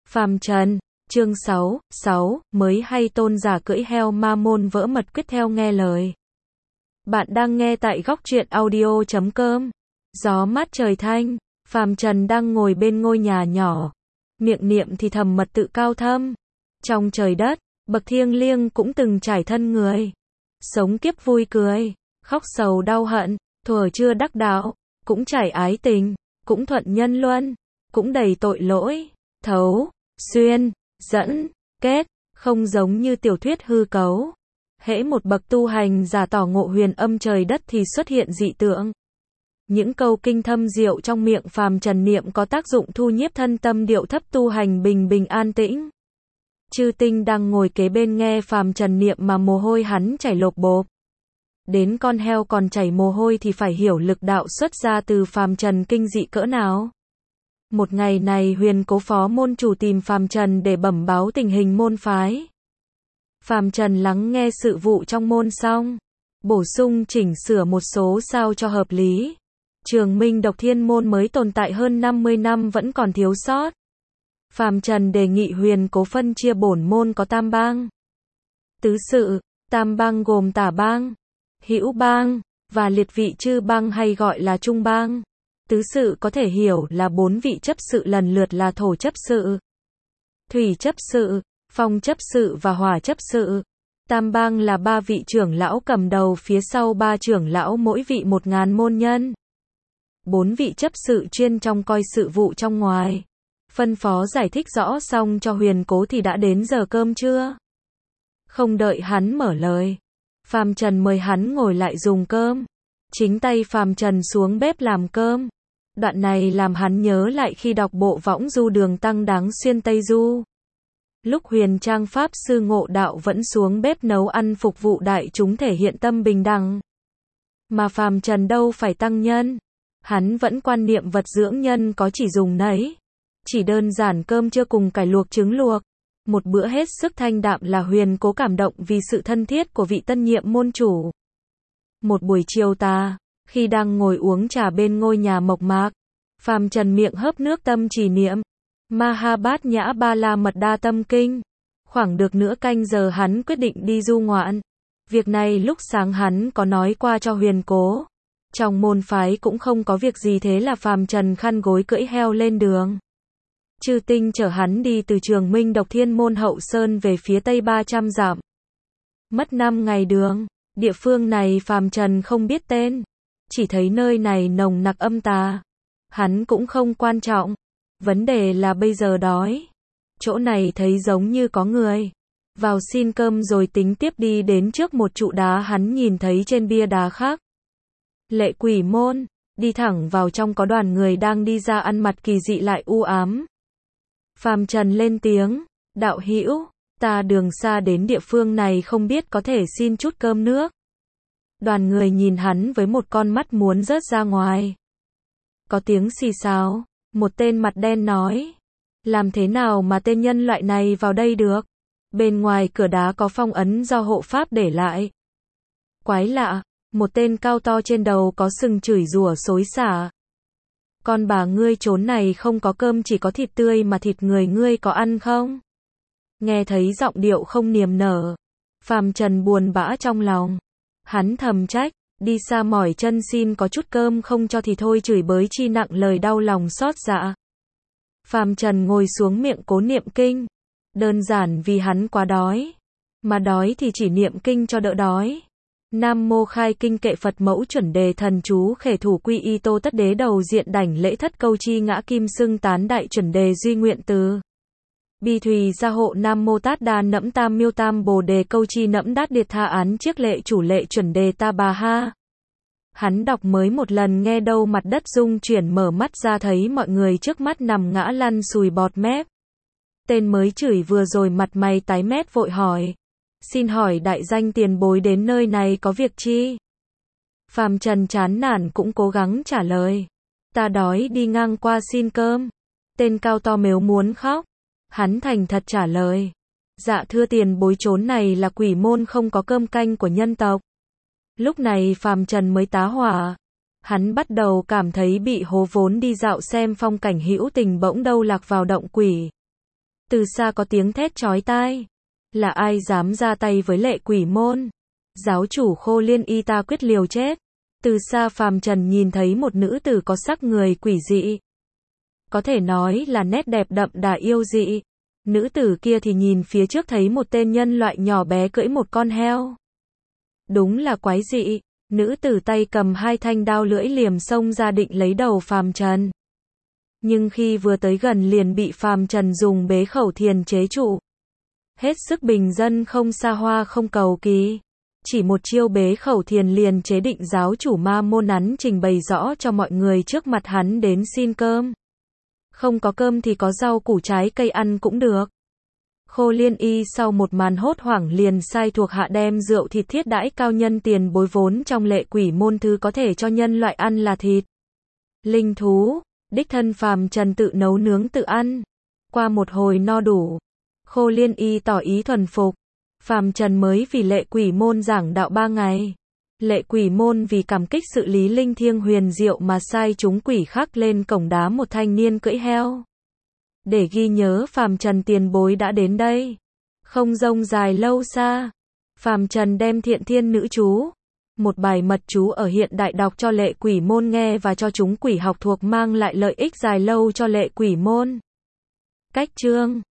Phàm Trần, chương 6, mới hay tôn giả cưỡi heo ma môn vỡ mật quyết theo nghe lời. Bạn đang nghe tại góc truyện audio.com. Gió mát trời thanh, Phàm Trần đang ngồi bên ngôi nhà nhỏ, miệng niệm thì thầm mật tự cao thâm. Trong trời đất, bậc thiêng liêng cũng từng trải thân người. Sống kiếp vui cười, khóc sầu đau hận, thuở chưa đắc đạo, cũng trải ái tình, cũng thuận nhân luân, cũng đầy tội lỗi, thấu, xuyên, dẫn, kết, không giống như tiểu thuyết hư cấu. Hễ một bậc tu hành giả tỏ ngộ huyền âm trời đất thì xuất hiện dị tượng. Những câu kinh thâm diệu trong miệng Phàm Trần niệm có tác dụng thu nhiếp thân tâm điệu thấp tu hành bình bình an tĩnh. Chư tinh đang ngồi kế bên nghe Phàm Trần niệm mà mồ hôi hắn chảy lộp bộp. Đến con heo còn chảy mồ hôi thì phải hiểu lực đạo xuất ra từ Phàm Trần kinh dị cỡ nào. Một ngày này Huyền Cố phó môn chủ tìm Phàm Trần để bẩm báo tình hình môn phái. Phàm Trần lắng nghe sự vụ trong môn xong, bổ sung chỉnh sửa một số sao cho hợp lý. Trường Minh Độc Thiên môn mới tồn tại hơn 50 năm vẫn còn thiếu sót. Phàm Trần đề nghị Huyền Cố phân chia bổn môn có tam bang, tứ sự. Tam bang gồm Tả bang, Hữu bang và liệt vị chư bang hay gọi là trung bang. Tứ sự có thể hiểu là 4 vị chấp sự lần lượt là thổ chấp sự, thủy chấp sự, phong chấp sự và hỏa chấp sự. Tam bang là 3 vị trưởng lão cầm đầu, phía sau 3 trưởng lão mỗi vị 1000 môn nhân. 4 vị chấp sự chuyên trông coi sự vụ trong ngoài. Phân phó giải thích rõ xong cho Huyền Cố thì đã đến giờ cơm trưa. Không đợi hắn mở lời, Phàm Trần mời hắn ngồi lại dùng cơm. Chính tay Phàm Trần xuống bếp làm cơm. Đoạn này làm hắn nhớ lại khi đọc bộ Võng Du Đường Tăng Đáng Xuyên Tây Du. Lúc Huyền Trang Pháp Sư ngộ đạo vẫn xuống bếp nấu ăn phục vụ đại chúng thể hiện tâm bình đẳng. Mà Phàm Trần đâu phải tăng nhân. Hắn vẫn quan niệm vật dưỡng nhân có chỉ dùng nấy. Chỉ đơn giản cơm trưa cùng cải luộc trứng luộc. Một bữa hết sức thanh đạm là Huyền Cố cảm động vì sự thân thiết của vị tân nhiệm môn chủ. Một buổi chiều tà, khi đang ngồi uống trà bên ngôi nhà mộc mạc, Phàm Trần miệng hớp nước tâm trì niệm Mahabhat Nhã Ba La Mật Đa Tâm Kinh. Khoảng được nửa canh giờ hắn quyết định đi du ngoạn. Việc này lúc sáng hắn có nói qua cho Huyền Cố. Trong môn phái cũng không có việc gì, thế là Phàm Trần khăn gối cưỡi heo lên đường. Chư tinh chở hắn đi từ Trường Minh Độc Thiên môn Hậu Sơn về phía tây 300 dặm. Mất 5 ngày đường. Địa phương này Phàm Trần không biết tên, chỉ thấy nơi này nồng nặc âm tà. Hắn cũng không quan trọng, vấn đề là bây giờ đói. Chỗ này thấy giống như có người. Vào xin cơm rồi tính tiếp. Đi đến trước một trụ đá, hắn nhìn thấy trên bia đá khắc Lệ Quỷ môn. Đi thẳng vào trong có đoàn người đang đi ra, ăn mặc kỳ dị lại u ám. Phàm Trần lên tiếng, đạo hữu, ta đường xa đến địa phương này không biết có thể xin chút cơm nước. Đoàn người nhìn hắn với một con mắt muốn rớt ra ngoài. Có tiếng xì xào, một tên mặt đen nói, làm thế nào mà tên nhân loại này vào đây được? Bên ngoài cửa đá có phong ấn do hộ pháp để lại. Quái lạ, một tên cao to trên đầu có sừng chửi rủa xối xả. Con bà ngươi, chốn này không có cơm chỉ có thịt tươi, mà thịt người ngươi có ăn không? Nghe thấy giọng điệu không niềm nở, Phàm Trần buồn bã trong lòng. Hắn thầm trách, đi xa mỏi chân xin có chút cơm không cho thì thôi, chửi bới chi nặng lời đau lòng xót dạ. Phàm Trần ngồi xuống miệng cố niệm kinh. Đơn giản vì hắn quá đói. Mà đói thì chỉ niệm kinh cho đỡ đói. Nam mô khai kinh kệ Phật mẫu chuẩn đề thần chú khể thủ quy y tô tất đế đầu diện đảnh lễ thất câu chi ngã kim xưng tán đại chuẩn đề duy nguyện từ. Bi thùy gia hộ Nam mô tát đa nẫm tam miêu tam bồ đề câu chi nẫm đát điệt tha án chiếc lệ chủ lệ chuẩn đề ta bà ha. Hắn đọc mới một lần nghe đâu mặt đất rung chuyển, mở mắt ra thấy mọi người trước mắt nằm ngã lăn sùi bọt mép. Tên mới chửi vừa rồi mặt mày tái mét vội hỏi, xin hỏi đại danh tiền bối đến nơi này có việc chi? Phàm Trần chán nản cũng cố gắng trả lời, ta đói đi ngang qua xin cơm. Tên cao to mếu muốn khóc. Hắn thành thật trả lời, dạ thưa tiền bối, chốn này là quỷ môn, không có cơm canh của nhân tộc. Lúc này Phàm Trần mới tá hỏa. Hắn bắt đầu cảm thấy bị hố, vốn đi dạo xem phong cảnh hữu tình bỗng đâu lạc vào động quỷ. Từ xa có tiếng thét chói tai. Là ai dám ra tay với Lệ Quỷ Môn? Giáo chủ Khô Liên Y ta quyết liều chết. Từ xa phàm trần nhìn thấy một nữ tử có sắc người quỷ dị. Có thể nói là nét đẹp đậm đà yêu dị. Nữ tử kia thì nhìn phía trước thấy một tên nhân loại nhỏ bé cưỡi một con heo. Đúng là quái dị. Nữ tử tay cầm hai thanh đao lưỡi liềm xông ra định lấy đầu phàm trần. Nhưng khi vừa tới gần liền bị phàm trần dùng bế khẩu thiền chế trụ. Hết sức bình dân không xa hoa không cầu kỳ. Chỉ một chiêu bế khẩu thiền liền chế định giáo chủ Ma Môn hắn trình bày rõ cho mọi người trước mặt hắn đến xin cơm. Không có cơm thì có rau củ trái cây ăn cũng được. Khô Liên Y sau một màn hốt hoảng liền sai thuộc hạ đem rượu thịt thiết đãi cao nhân tiền bối vốn trong Lệ Quỷ Môn thứ có thể cho nhân loại ăn là thịt linh thú, đích thân phàm trần tự nấu nướng tự ăn. Qua một hồi no đủ, Khô Liên Y tỏ ý thuần phục. Phàm trần mới vì Lệ Quỷ Môn giảng đạo 3 ngày. Lệ Quỷ Môn vì cảm kích sự lý linh thiêng huyền diệu mà sai chúng quỷ khắc lên cổng đá một thanh niên cưỡi heo. Để ghi nhớ phàm trần tiền bối đã đến đây. Không rông dài lâu xa, phàm trần đem Thiện Thiên Nữ chú, một bài mật chú ở hiện đại đọc cho Lệ Quỷ Môn nghe và cho chúng quỷ học thuộc mang lại lợi ích dài lâu cho Lệ Quỷ Môn. Cách chương